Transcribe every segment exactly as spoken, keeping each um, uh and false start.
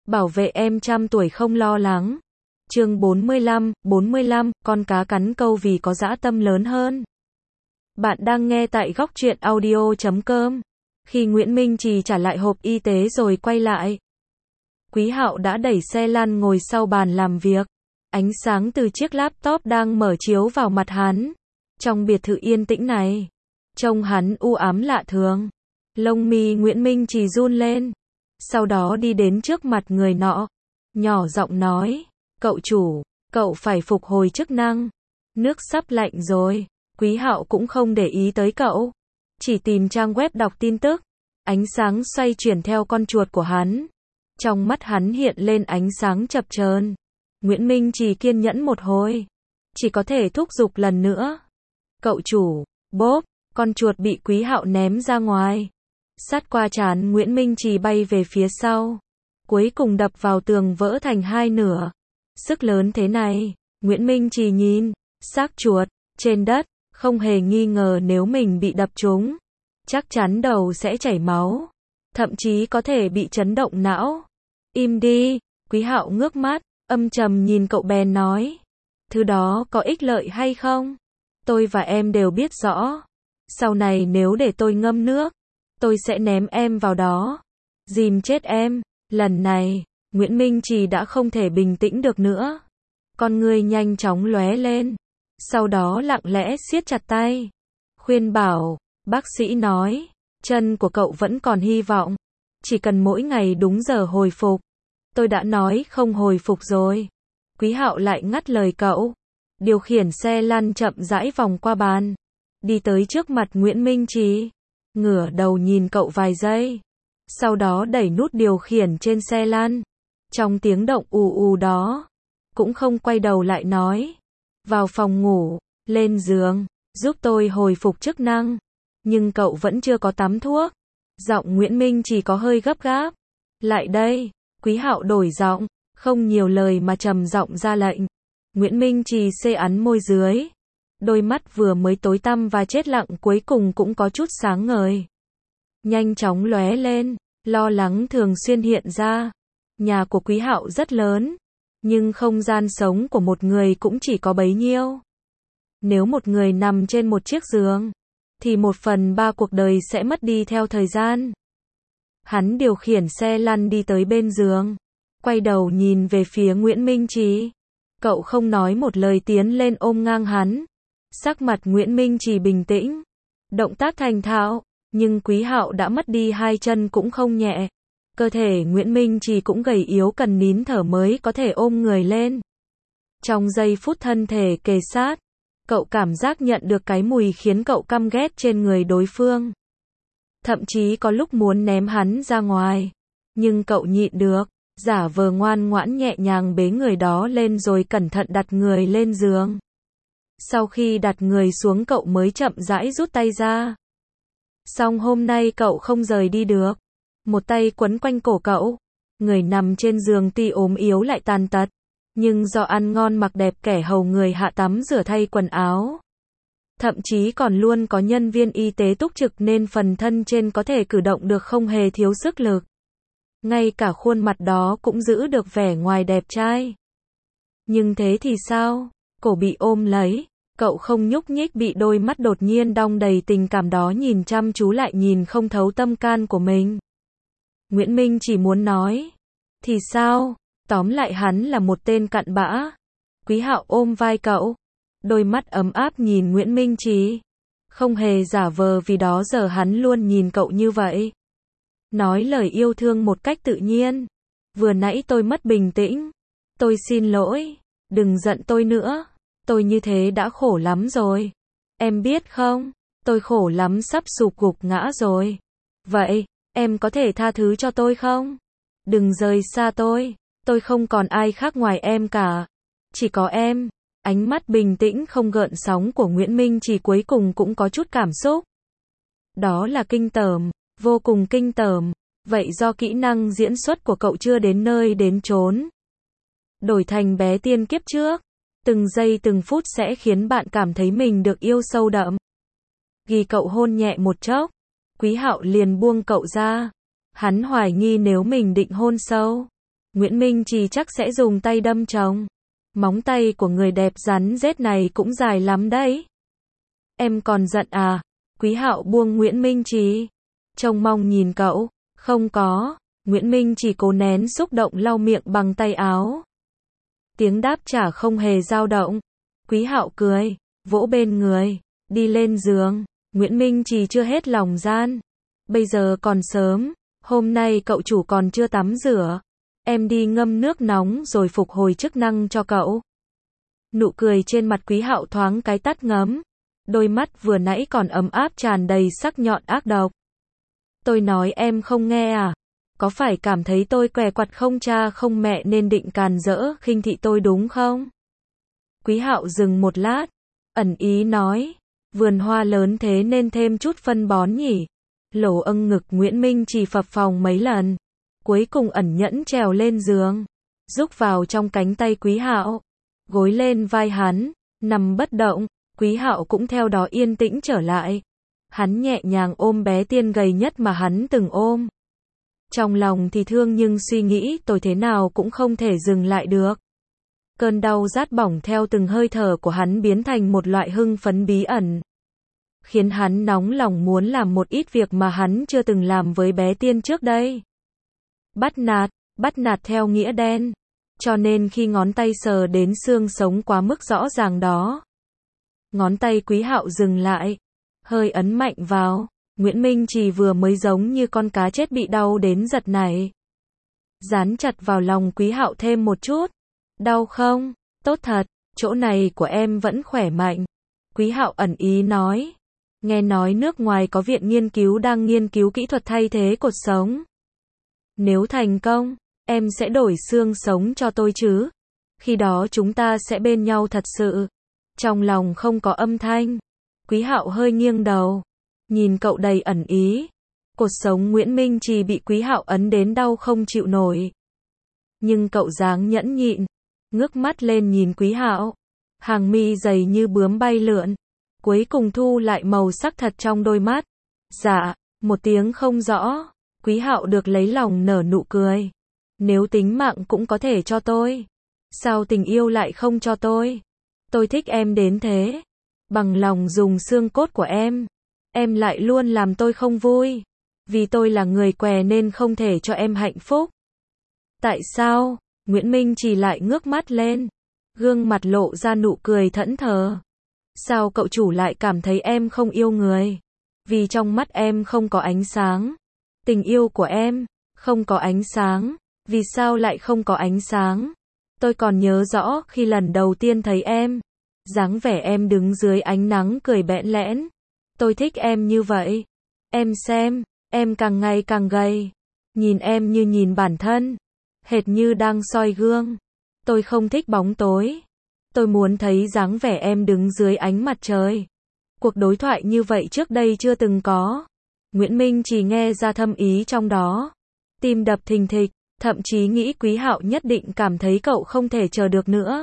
Bảo vệ em trăm tuổi không lo lắng. Chương bốn mươi lăm, bốn mươi lăm, con cá cắn câu vì có dã tâm lớn hơn. Bạn đang nghe tại góc truyện audio chấm com. Khi Nguyễn Minh Trì trả lại hộp y tế rồi quay lại, Quý Hạo đã đẩy xe lăn ngồi sau bàn làm việc. Ánh sáng từ chiếc laptop đang mở chiếu vào mặt hắn. Trong biệt thự yên tĩnh này, trông hắn u ám lạ thường. Lông mi Nguyễn Minh Trì run lên. Sau đó đi đến trước mặt người nọ, nhỏ giọng nói, cậu chủ, cậu phải phục hồi chức năng. Nước sắp lạnh rồi. Quý Hạo cũng không để ý tới cậu, chỉ tìm trang web đọc tin tức. Ánh sáng xoay chuyển theo con chuột của hắn. Trong mắt hắn hiện lên ánh sáng chập chờn. Nguyễn Minh Trì kiên nhẫn một hồi, chỉ có thể thúc giục lần nữa. Cậu chủ, bốp, con chuột bị Quý Hạo ném ra ngoài. Sát qua trán Nguyễn Minh Trì bay về phía sau, cuối cùng đập vào tường vỡ thành hai nửa. Sức lớn thế này, Nguyễn Minh Trì nhìn xác chuột trên đất, không hề nghi ngờ nếu mình bị đập trúng, chắc chắn đầu sẽ chảy máu, thậm chí có thể bị chấn động não. Im đi. Quý Hạo ngước mắt, âm trầm nhìn cậu bèn nói, thứ đó có ích lợi hay không, tôi và em đều biết rõ. Sau này nếu để tôi ngâm nước, tôi sẽ ném em vào đó, dìm chết em. Lần này, Nguyễn Minh Trì đã không thể bình tĩnh được nữa. Con ngươi nhanh chóng lóe lên, sau đó lặng lẽ siết chặt tay. Khuyên bảo, bác sĩ nói, chân của cậu vẫn còn hy vọng, chỉ cần mỗi ngày đúng giờ hồi phục. Tôi đã nói không hồi phục rồi. Quý Hạo lại ngắt lời cậu, điều khiển xe lăn chậm rãi vòng qua bàn, đi tới trước mặt Nguyễn Minh Trì, ngửa đầu nhìn cậu vài giây, sau đó đẩy nút điều khiển trên xe lăn. Trong tiếng động ù ù đó, cũng không quay đầu lại nói, vào phòng ngủ, lên giường, giúp tôi hồi phục chức năng. Nhưng cậu vẫn chưa có tắm thuốc. Giọng Nguyễn Minh Trì có hơi gấp gáp. Lại đây. Quý Hạo đổi giọng, không nhiều lời mà trầm giọng ra lệnh. Nguyễn Minh Trì xê ắn môi dưới, đôi mắt vừa mới tối tăm và chết lặng cuối cùng cũng có chút sáng ngời, nhanh chóng lóe lên. Lo lắng thường xuyên hiện ra. Nhà của Quý Hạo rất lớn, nhưng không gian sống của một người cũng chỉ có bấy nhiêu. Nếu một người nằm trên một chiếc giường, thì một phần ba cuộc đời sẽ mất đi theo thời gian. Hắn điều khiển xe lăn đi tới bên giường, quay đầu nhìn về phía Nguyễn Minh Trì. Cậu không nói một lời tiến lên ôm ngang hắn. Sắc mặt Nguyễn Minh Trì bình tĩnh, động tác thành thạo, nhưng Quý Hạo đã mất đi hai chân cũng không nhẹ. Cơ thể Nguyễn Minh Trì cũng gầy yếu cần nín thở mới có thể ôm người lên. Trong giây phút thân thể kề sát, cậu cảm giác nhận được cái mùi khiến cậu căm ghét trên người đối phương. Thậm chí có lúc muốn ném hắn ra ngoài, nhưng cậu nhịn được, giả vờ ngoan ngoãn nhẹ nhàng bế người đó lên rồi cẩn thận đặt người lên giường. Sau khi đặt người xuống cậu mới chậm rãi rút tay ra. Song hôm nay cậu không rời đi được. Một tay quấn quanh cổ cậu. Người nằm trên giường tuy ốm yếu lại tàn tật, nhưng do ăn ngon mặc đẹp kẻ hầu người hạ tắm rửa thay quần áo. Thậm chí còn luôn có nhân viên y tế túc trực nên phần thân trên có thể cử động được không hề thiếu sức lực. Ngay cả khuôn mặt đó cũng giữ được vẻ ngoài đẹp trai. Nhưng thế thì sao? Cổ bị ôm lấy, cậu không nhúc nhích, bị đôi mắt đột nhiên đong đầy tình cảm đó nhìn chăm chú lại nhìn không thấu tâm can của mình. Nguyễn Minh chỉ muốn nói, thì sao? Tóm lại hắn là một tên cặn bã. Quý Hạo ôm vai cậu, đôi mắt ấm áp nhìn Nguyễn Minh Trì, không hề giả vờ, vì đó giờ hắn luôn nhìn cậu như vậy. Nói lời yêu thương một cách tự nhiên. Vừa nãy tôi mất bình tĩnh. Tôi xin lỗi. Đừng giận tôi nữa. Tôi như thế đã khổ lắm rồi. Em biết không? Tôi khổ lắm, sắp sụp gục ngã rồi. Vậy, em có thể tha thứ cho tôi không? Đừng rời xa tôi. Tôi không còn ai khác ngoài em cả. Chỉ có em. Ánh mắt bình tĩnh không gợn sóng của Nguyễn Minh Trì cuối cùng cũng có chút cảm xúc. Đó là kinh tởm, vô cùng kinh tởm. Vậy do kỹ năng diễn xuất của cậu chưa đến nơi đến chốn. Đổi thành bé tiên kiếp trước, từng giây từng phút sẽ khiến bạn cảm thấy mình được yêu sâu đậm. Ghi cậu hôn nhẹ một chốc, Quý Hạo liền buông cậu ra. Hắn hoài nghi nếu mình định hôn sâu, Nguyễn Minh Trì chắc sẽ dùng tay đâm chồng. Móng tay của người đẹp rắn rết này cũng dài lắm đấy. Em còn giận à? Quý Hạo buông Nguyễn Minh Trì. Trông mong nhìn cậu. Không có. Nguyễn Minh chỉ cố nén xúc động lau miệng bằng tay áo. Tiếng đáp trả không hề dao động. Quý Hạo cười, vỗ bên người, đi lên giường. Nguyễn Minh Trì chưa hết lòng gian. Bây giờ còn sớm, hôm nay cậu chủ còn chưa tắm rửa. Em đi ngâm nước nóng rồi phục hồi chức năng cho cậu. Nụ cười trên mặt Quý Hạo thoáng cái tắt ngấm. Đôi mắt vừa nãy còn ấm áp tràn đầy sắc nhọn ác độc. Tôi nói em không nghe à? Có phải cảm thấy tôi què quặt không cha không mẹ nên định càn rỡ khinh thị tôi đúng không? Quý Hạo dừng một lát, ẩn ý nói, vườn hoa lớn thế nên thêm chút phân bón nhỉ. Lỗ âng ngực Nguyễn Minh chỉ phập phồng mấy lần, cuối cùng ẩn nhẫn trèo lên giường, rúc vào trong cánh tay Quý Hạo, gối lên vai hắn, nằm bất động. Quý Hạo cũng theo đó yên tĩnh trở lại. Hắn nhẹ nhàng ôm bé tiên gầy nhất mà hắn từng ôm. Trong lòng thì thương nhưng suy nghĩ tôi thế nào cũng không thể dừng lại được. Cơn đau rát bỏng theo từng hơi thở của hắn biến thành một loại hưng phấn bí ẩn, khiến hắn nóng lòng muốn làm một ít việc mà hắn chưa từng làm với bé tiên trước đây. Bắt nạt, bắt nạt theo nghĩa đen. Cho nên khi ngón tay sờ đến xương sống quá mức rõ ràng đó, ngón tay Quý Hạo dừng lại, hơi ấn mạnh vào. Nguyễn Minh Trì vừa mới giống như con cá chết bị đau đến giật nảy. Dán chặt vào lòng Quý Hạo thêm một chút. Đau không? Tốt thật, chỗ này của em vẫn khỏe mạnh. Quý Hạo ẩn ý nói. Nghe nói nước ngoài có viện nghiên cứu đang nghiên cứu kỹ thuật thay thế cột sống. Nếu thành công, em sẽ đổi xương sống cho tôi chứ? Khi đó chúng ta sẽ bên nhau thật sự. Trong lòng không có âm thanh. Quý Hạo hơi nghiêng đầu, nhìn cậu đầy ẩn ý. Cột sống Nguyễn Minh Trì bị Quý Hạo ấn đến đau không chịu nổi. Nhưng cậu dáng nhẫn nhịn, ngước mắt lên nhìn Quý Hạo. Hàng mi dày như bướm bay lượn, cuối cùng thu lại màu sắc thật trong đôi mắt. Dạ, một tiếng không rõ. Quý Hạo được lấy lòng nở nụ cười. Nếu tính mạng cũng có thể cho tôi, sao tình yêu lại không cho tôi? Tôi thích em đến thế. Bằng lòng dùng xương cốt của em. Em lại luôn làm tôi không vui. Vì tôi là người què nên không thể cho em hạnh phúc. Tại sao? Nguyễn Minh chỉ lại ngước mắt lên. Gương mặt lộ ra nụ cười thẫn thờ. Sao cậu chủ lại cảm thấy em không yêu người? Vì trong mắt em không có ánh sáng. Tình yêu của em không có ánh sáng. Vì sao lại không có ánh sáng? Tôi còn nhớ rõ khi lần đầu tiên thấy em, dáng vẻ em đứng dưới ánh nắng cười bẽn lẽn. Tôi thích em như vậy. Em xem, em càng ngày càng gầy. Nhìn em như nhìn bản thân, hệt như đang soi gương. Tôi không thích bóng tối. Tôi muốn thấy dáng vẻ em đứng dưới ánh mặt trời. Cuộc đối thoại như vậy trước đây chưa từng có. Nguyễn Minh chỉ nghe ra thâm ý trong đó. Tim đập thình thịch, thậm chí nghĩ Quý Hạo nhất định cảm thấy cậu không thể chờ được nữa.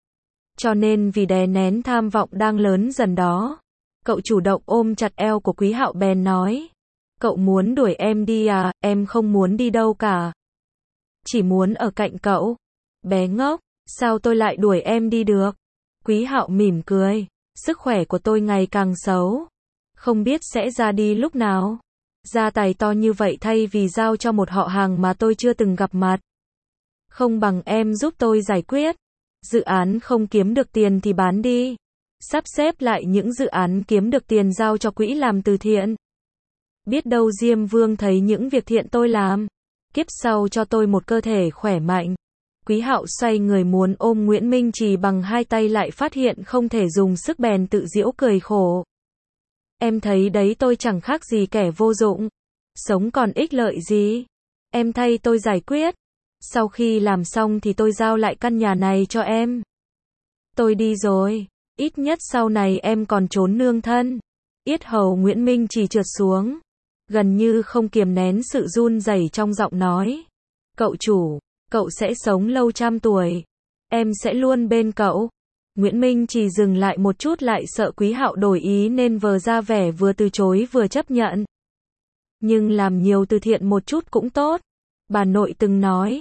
Cho nên vì đè nén tham vọng đang lớn dần đó, cậu chủ động ôm chặt eo của Quý Hạo bèn nói. Cậu muốn đuổi em đi à? Em không muốn đi đâu cả. Chỉ muốn ở cạnh cậu. Bé ngốc, sao tôi lại đuổi em đi được? Quý Hạo mỉm cười. Sức khỏe của tôi ngày càng xấu. Không biết sẽ ra đi lúc nào. Gia tài to như vậy thay vì giao cho một họ hàng mà tôi chưa từng gặp mặt. Không bằng em giúp tôi giải quyết. Dự án không kiếm được tiền thì bán đi. Sắp xếp lại những dự án kiếm được tiền giao cho quỹ làm từ thiện. Biết đâu Diêm Vương thấy những việc thiện tôi làm, kiếp sau cho tôi một cơ thể khỏe mạnh. Quý Hạo xoay người muốn ôm Nguyễn Minh Trì bằng hai tay lại phát hiện không thể dùng sức bèn tự giễu cười khổ. Em thấy đấy, tôi chẳng khác gì kẻ vô dụng. Sống còn ích lợi gì? Em thay tôi giải quyết. Sau khi làm xong thì tôi giao lại căn nhà này cho em. Tôi đi rồi. Ít nhất sau này em còn trốn nương thân. Yết hầu Nguyễn Minh Trì trượt xuống. Gần như không kiềm nén sự run rẩy trong giọng nói. Cậu chủ, cậu sẽ sống lâu trăm tuổi. Em sẽ luôn bên cậu. Nguyễn Minh chỉ dừng lại một chút, lại sợ Quý Hạo đổi ý nên vờ ra vẻ vừa từ chối vừa chấp nhận. Nhưng làm nhiều từ thiện một chút cũng tốt. Bà nội từng nói,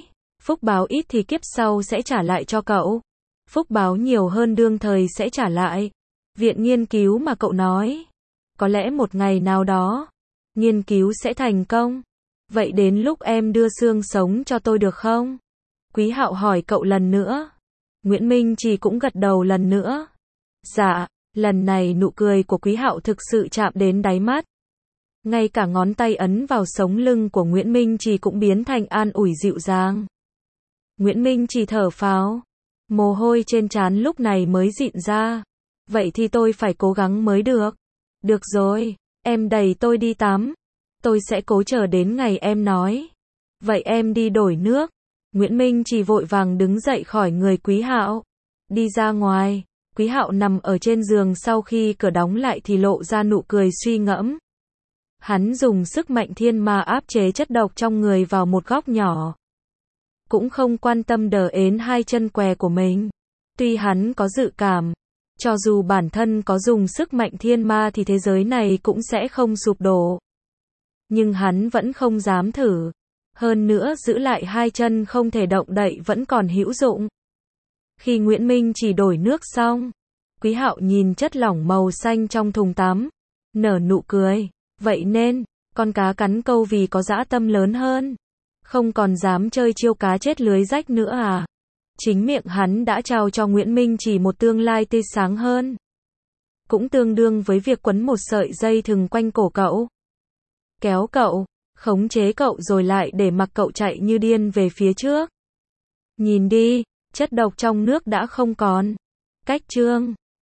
Phúc báo ít thì kiếp sau sẽ trả lại cho cậu. Phúc báo nhiều hơn đương thời sẽ trả lại. Viện nghiên cứu mà cậu nói. Có lẽ một ngày nào đó, nghiên cứu sẽ thành công. Vậy đến lúc em đưa xương sống cho tôi được không? Quý Hạo hỏi cậu lần nữa. Nguyễn Minh Trì cũng gật đầu lần nữa. Dạ, lần này nụ cười của Quý Hạo thực sự chạm đến đáy mắt. Ngay cả ngón tay ấn vào sống lưng của Nguyễn Minh Trì cũng biến thành an ủi dịu dàng. Nguyễn Minh Trì thở phào. Mồ hôi trên trán lúc này mới dịn ra. Vậy thì tôi phải cố gắng mới được. Được rồi, em đẩy tôi đi tắm. Tôi sẽ cố chờ đến ngày em nói. Vậy em đi đổi nước. Nguyễn Minh Trì vội vàng đứng dậy khỏi người Quý Hạo. Đi ra ngoài, Quý Hạo nằm ở trên giường sau khi cửa đóng lại thì lộ ra nụ cười suy ngẫm. Hắn dùng sức mạnh thiên ma áp chế chất độc trong người vào một góc nhỏ. Cũng không quan tâm đờ ến hai chân què của mình. Tuy hắn có dự cảm, cho dù bản thân có dùng sức mạnh thiên ma thì thế giới này cũng sẽ không sụp đổ. Nhưng hắn vẫn không dám thử. Hơn nữa giữ lại hai chân không thể động đậy vẫn còn hữu dụng. Khi Nguyễn Minh chỉ đổi nước xong, Quý Hạo nhìn chất lỏng màu xanh trong thùng tắm, nở nụ cười. Vậy nên, con cá cắn câu vì có dã tâm lớn hơn. Không còn dám chơi chiêu cá chết lưới rách nữa à? Chính miệng hắn đã trao cho Nguyễn Minh chỉ một tương lai tươi sáng hơn. Cũng tương đương với việc quấn một sợi dây thừng quanh cổ cậu. Kéo cậu, khống chế cậu rồi lại để mặc cậu chạy như điên về phía trước. Nhìn đi, chất độc trong nước đã không còn. Cách chương